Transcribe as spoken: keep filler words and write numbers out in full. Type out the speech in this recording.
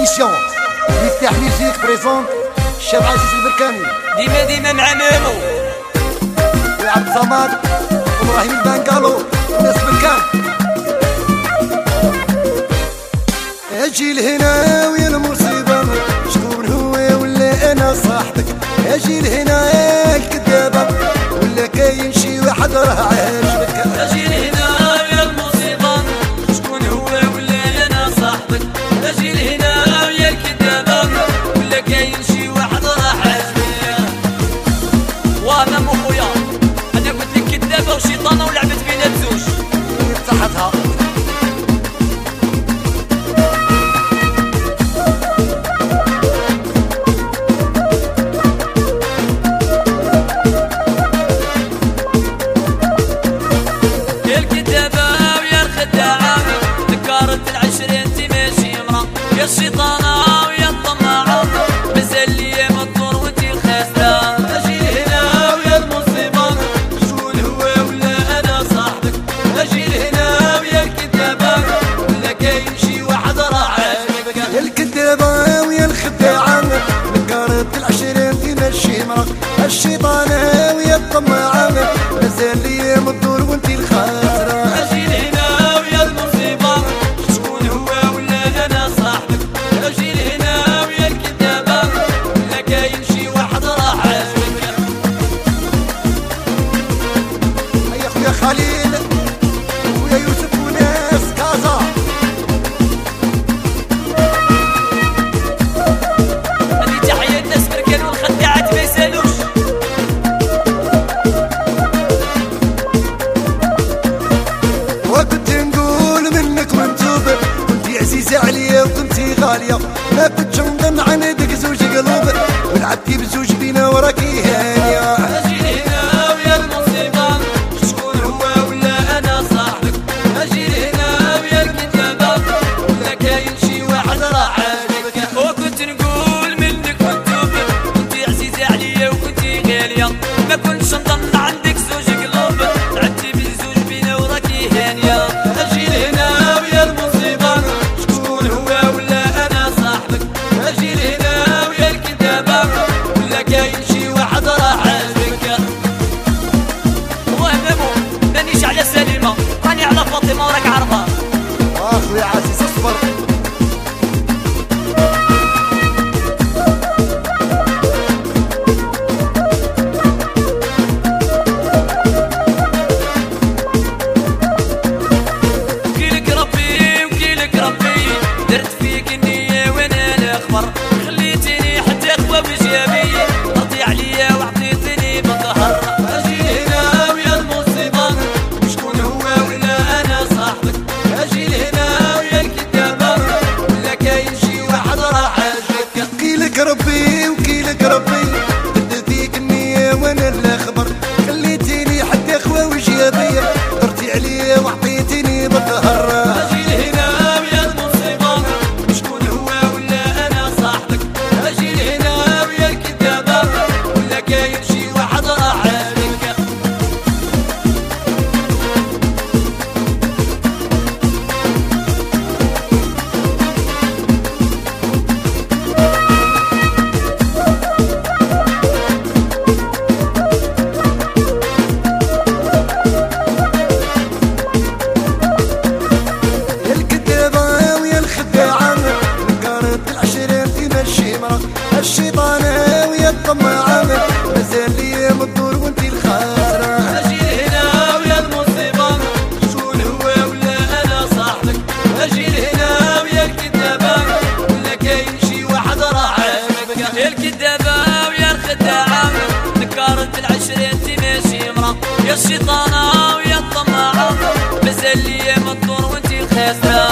بروديكسيون مفتاح ميوزيك بريزونت الشاب عزيز البركاني ديما ديما مع مامو وعبد الصمد وابراهيم البنقالو وناس بركان. اجي لهنا ويا المصيبة شكون هو ولا انا صاحبك؟ اجي لهنا الكذابة ولا كاين شي واحد راه عاجبك؟ اجي لهنا ويا المصيبة شكون هو ولا انا صاحبك؟ اجي لهنا ويا الكذابة ولا كاين شي واحد راه عاجبك؟ وانا مو خويا انا قلت لك كذابة وشيطانة ولعبت بينا بزوج صحتها. يا الشيطانة ويا الطماعة مازال لي ما تدور وانتي الخاسرة. اجي لهنا ويا المصيبة شكون هو ولا انا صاحبك؟ اجي لهنا ويا الكذابة ولا كاين شي واحد راه عاجبك؟ يا الكذابة ويا الخداعة نكرت العشرين تمشي مرة. الشيطانة ويا الطماعة مازال لي ما تدور وانتي الخاسرة. اجي لهنا ويا المصيبة شكون هو ولا انا صاحبك؟ اجي لهنا ويا الكذابة ولا كاين شي واحد راه عاجبك؟ هيا خويا خليل ويا يوسف وناس كازا. هذه تحية الناس بركان والخداعات ما يسالوش. وكنت نقول منك منتوب كنتي عزيزة عليا وكنتي غالية، ما كنتش نظن عندك زوج قلوب ولعبتي بزوج بينا وراكي هانية. اجي لهنا ويا المصيبة شكون هو ولا انا صاحبك؟ اجي لهنا ويا الكذابة ولا كاين شي واحد راه عاجبك؟ وكنت نقول منك مكتوب كنتي عزيزة عليا وكنتي غالية، ما كنتش نظن عندك زوج قلوب لعبتي بزوج بينا وراكي هانية. اجي لهنا ويا المصيبة شكون هو ولا انا صاحبك؟ اجي لهنا ويا الكذابة ولا كاين شي واحد راه عاجبك؟ وهممو مانيش على سليمة راني على فاطمة وراك عارفة. اخويا عزيز اصبر. كيلك ربي وكيلك ربي درت فيك النية وانا الاخبر، خليتيني حتى اخوة بجيابي رضي عليا وعطيتني بالقهر. اجي لهنا ويا المصيبة شكون هو ولا انا صاحبك؟ اجي لهنا ويا الكذابة ولا كاين شي واحد راه عاجبك؟ كيلك ربي وكيلك ربي درت فيك النية وانا الاخبر، خليتيني حتى اخوة وجيابي درتي عليا وعطيتيني بالقهر. اجي لهنا ويا المصيبة شكون هو ولا انا صاحبك؟ اجي لهنا ويا الكذابة ولا كاين شي واحد راه عاجبك؟ يا الكذابة ويا الخداعة نكرت العشرين تمشي مرة. الشيطانة ويا الطماعة مازال لي ما تدور وانتي الخاسرة. اجي لهنا ويا المصيبة شكون هو ولا انا صاحبك؟ اجي لهنا ويا الكذابة ولا كاين شي واحد راه عاجبك؟ يا الكذابة ويا الخداعة نكرت العشرين تمشي مرة. يا الشيطانة ويا الطماعة مازال لي ما تدور وانتي الخاسرة.